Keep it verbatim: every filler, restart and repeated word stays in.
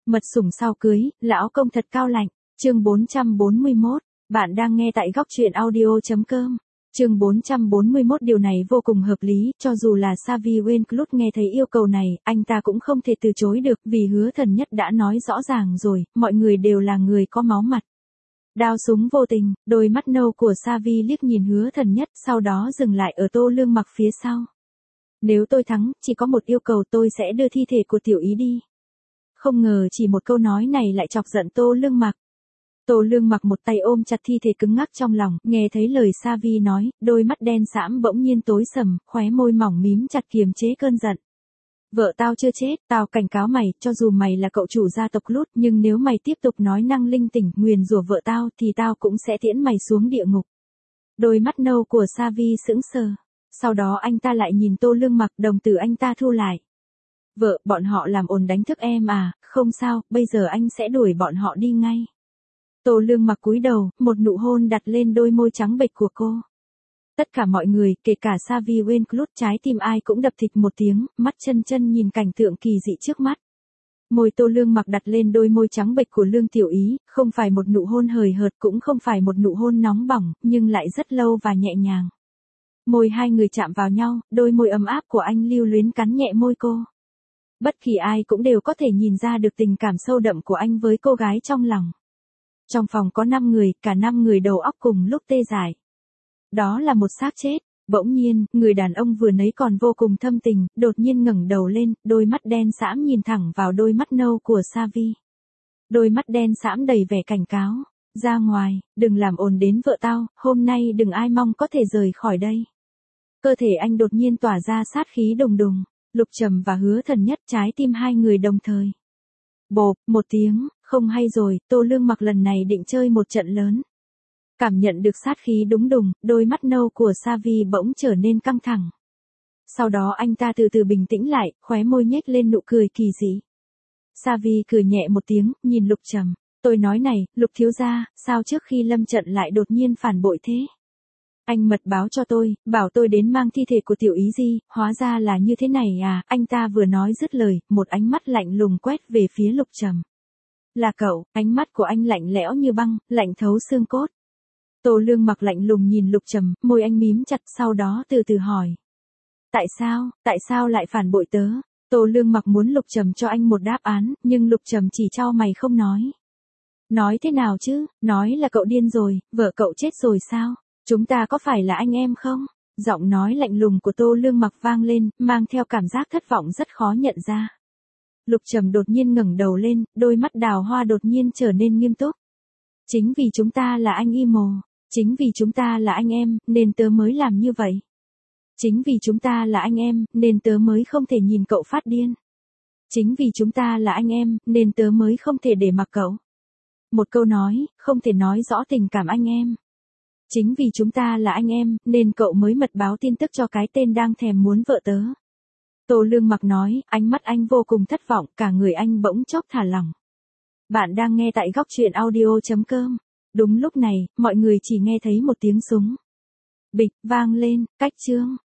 Mật sủng sau cưới, lão công thật cao lạnh. Chương bốn trăm bốn mươi mốt. Bạn đang nghe tại góc truyện audio chấm com. Chương bốn trăm bốn mươi mốt. Điều này vô cùng hợp lý, cho dù là Xavi Winclub nghe thấy yêu cầu này, anh ta cũng không thể từ chối được, vì Hứa Thần Nhất đã nói rõ ràng rồi, mọi người đều là người có máu mặt. Đao súng vô tình, đôi mắt nâu của Xavi liếc nhìn Hứa Thần Nhất, sau đó dừng lại ở Tô Lương Mặc phía sau. Nếu tôi thắng, chỉ có một yêu cầu, tôi sẽ đưa thi thể của Tiểu Ý đi. Không ngờ chỉ một câu nói này lại chọc giận Tô Lương Mặc. Tô Lương Mặc một tay ôm chặt thi thể cứng ngắc trong lòng, nghe thấy lời Xavi nói, đôi mắt đen sẫm bỗng nhiên tối sầm, khóe môi mỏng mím chặt kiềm chế cơn giận. Vợ tao chưa chết, tao cảnh cáo mày, cho dù mày là cậu chủ gia tộc Lút, nhưng nếu mày tiếp tục nói năng linh tinh, nguyền rủa vợ tao, thì tao cũng sẽ tiễn mày xuống địa ngục. Đôi mắt nâu của Xavi sững sờ. Sau đó anh ta lại nhìn Tô Lương Mặc, đồng tử anh ta thu lại. Vợ, bọn họ làm ồn đánh thức em à, không sao, bây giờ anh sẽ đuổi bọn họ đi ngay. Tô Lương Mặc cúi đầu, một nụ hôn đặt lên đôi môi trắng bệch của cô. Tất cả mọi người, kể cả Xavi Winclub, trái tim ai cũng đập thịch một tiếng, mắt chân chân nhìn cảnh tượng kỳ dị trước mắt. Môi Tô Lương Mặc đặt lên đôi môi trắng bệch của Lương Tiểu Ý, không phải một nụ hôn hời hợt, cũng không phải một nụ hôn nóng bỏng, nhưng lại rất lâu và nhẹ nhàng. Môi hai người chạm vào nhau, đôi môi ấm áp của anh lưu luyến cắn nhẹ môi cô. Bất kỳ ai cũng đều có thể nhìn ra được tình cảm sâu đậm của anh với cô gái trong lòng. Trong phòng có năm người, cả năm người đầu óc cùng lúc tê dại. Đó là một xác chết. Bỗng nhiên, người đàn ông vừa nãy còn vô cùng thâm tình, đột nhiên ngẩng đầu lên, đôi mắt đen sẫm nhìn thẳng vào đôi mắt nâu của Xavi. Đôi mắt đen sẫm đầy vẻ cảnh cáo. Ra ngoài, đừng làm ồn đến vợ tao, hôm nay đừng ai mong có thể rời khỏi đây. Cơ thể anh đột nhiên tỏa ra sát khí đùng đùng. Lục Trầm và Hứa Thần Nhất, trái tim hai người đồng thời. Bộp, một tiếng, không hay rồi, Tô Lương Mặc lần này định chơi một trận lớn. Cảm nhận được sát khí đúng đùng, đôi mắt nâu của Xavi bỗng trở nên căng thẳng. Sau đó anh ta từ từ bình tĩnh lại, khóe môi nhếch lên nụ cười kỳ dị. Xavi cười nhẹ một tiếng, nhìn Lục Trầm. Tôi nói này, Lục thiếu gia, sao trước khi lâm trận lại đột nhiên phản bội thế? Anh mật báo cho tôi, bảo tôi đến mang thi thể của Tiểu Ý Di, hóa ra là như thế này à, anh ta vừa nói dứt lời, một ánh mắt lạnh lùng quét về phía Lục Trầm. Là cậu, ánh mắt của anh lạnh lẽo như băng, lạnh thấu xương cốt. Tô Lương Mặc lạnh lùng nhìn Lục Trầm, môi anh mím chặt, sau đó từ từ hỏi. Tại sao, tại sao lại phản bội tớ? Tô Lương Mặc muốn Lục Trầm cho anh một đáp án, nhưng Lục Trầm chỉ chau mày không nói. Nói thế nào chứ, nói là cậu điên rồi, vợ cậu chết rồi sao? Chúng ta có phải là anh em không? Giọng nói lạnh lùng của Tô Lương Mặc vang lên, mang theo cảm giác thất vọng rất khó nhận ra. Lục Trầm đột nhiên ngẩng đầu lên, đôi mắt đào hoa đột nhiên trở nên nghiêm túc. Chính vì chúng ta là anh Imo, chính vì chúng ta là anh em, nên tớ mới làm như vậy. Chính vì chúng ta là anh em, nên tớ mới không thể nhìn cậu phát điên. Chính vì chúng ta là anh em, nên tớ mới không thể để mặc cậu. Một câu nói, không thể nói rõ tình cảm anh em. Chính vì chúng ta là anh em, nên cậu mới mật báo tin tức cho cái tên đang thèm muốn vợ tớ. Tô Lương Mặc nói, ánh mắt anh vô cùng thất vọng, cả người anh bỗng chốc thả lỏng. Bạn đang nghe tại góc truyện audio chấm com. Đúng lúc này, mọi người chỉ nghe thấy một tiếng súng. Bịch, vang lên, cách chương.